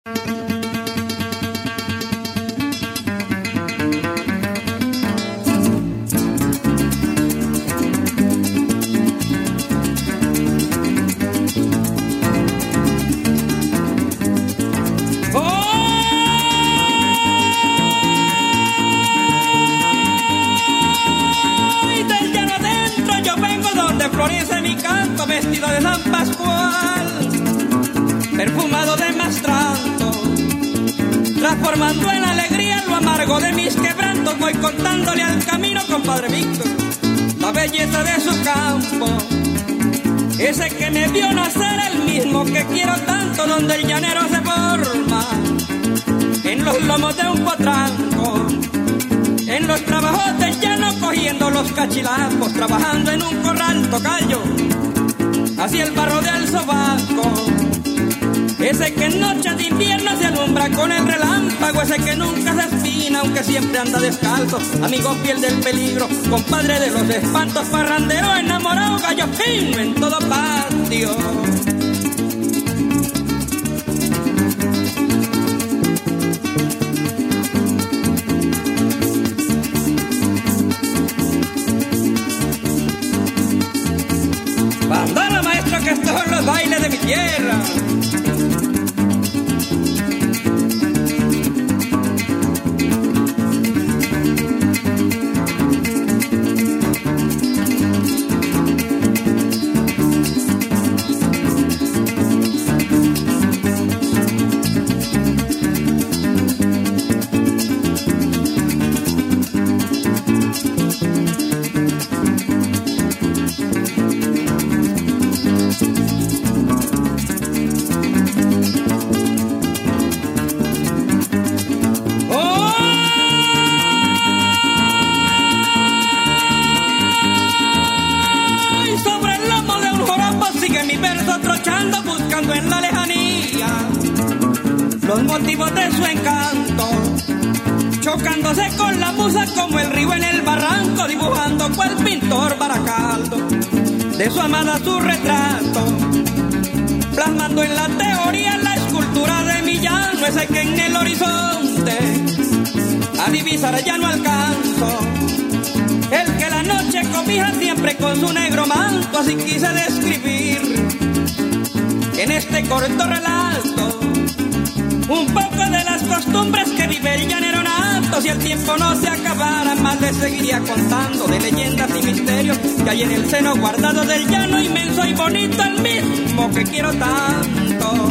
Florece mi canto vestido de San Pascual, perfumado de mastranto, transformando en alegría lo amargo de mis quebrantos. Voy contándole al camino, compadre Víctor, la belleza de su campo, ese que me vio nacer, el mismo que quiero tanto, donde el llanero se forma en los lomos de un potranco, en los trabajos del llano, cogiendo los cachilapos, trabajando en un corral, tocayo, hacia el barro del sobaco, ese que en noche de invierno se alumbra con el relámpago, ese que nunca se espina, aunque siempre anda descalzo, amigo fiel del peligro, compadre de los espantos, parrandero, enamorado, gallo fino en todo patio. Bandana, maestro, que estos son los bailes de mi tierra. En la lejanía los motivos de su encanto, chocándose con la musa como el río en el barranco, dibujando cual pintor Baracaldo de su amada su retrato, plasmando en la teoría la escultura de mi llano, ese que en el horizonte a divisar ya no alcanzo, el que la noche cobija siempre con su negro manto. Así quise describir en este corto relato un poco de las costumbres que vive el llanero nato. Si el tiempo no se acabara, más le seguiría contando de leyendas y misterios que hay en el seno guardado del llano inmenso y bonito, el mismo que quiero tanto.